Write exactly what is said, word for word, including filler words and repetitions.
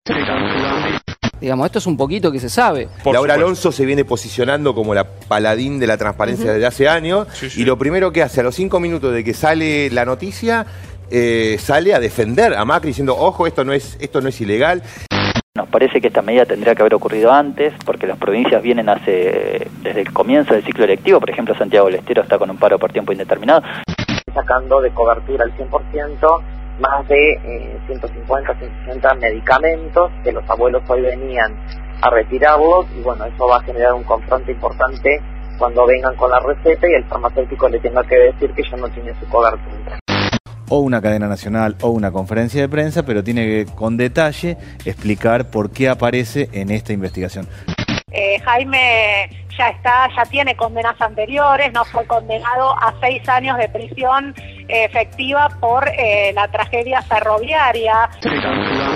Digamos, esto es un poquito que se sabe. Por Laura supuesto. Alonso se viene posicionando como la paladín de la transparencia uh-huh. desde hace años. Sí, sí. Y lo primero que hace a los cinco minutos de que sale la noticia, eh, sale a defender a Macri diciendo, ojo, esto no es, esto no es ilegal. Nos parece que esta medida tendría que haber ocurrido antes, porque las provincias vienen hace desde el comienzo del ciclo electivo. Por ejemplo, Santiago del Estero está con un paro por tiempo indeterminado. Sacando de cobertura al cien por ciento más de eh, ciento cincuenta, ciento sesenta medicamentos que los abuelos hoy venían a retirarlos, y bueno, eso va a generar un confronto importante cuando vengan con la receta y el farmacéutico le tenga que decir que ya no tiene su cobertura. O una cadena nacional o una conferencia de prensa, pero tiene que con detalle explicar por qué aparece en esta investigación. Eh, Jaime ya está, ya tiene condenas anteriores, no fue condenado a seis años de prisión eh, efectiva por eh, la tragedia ferroviaria.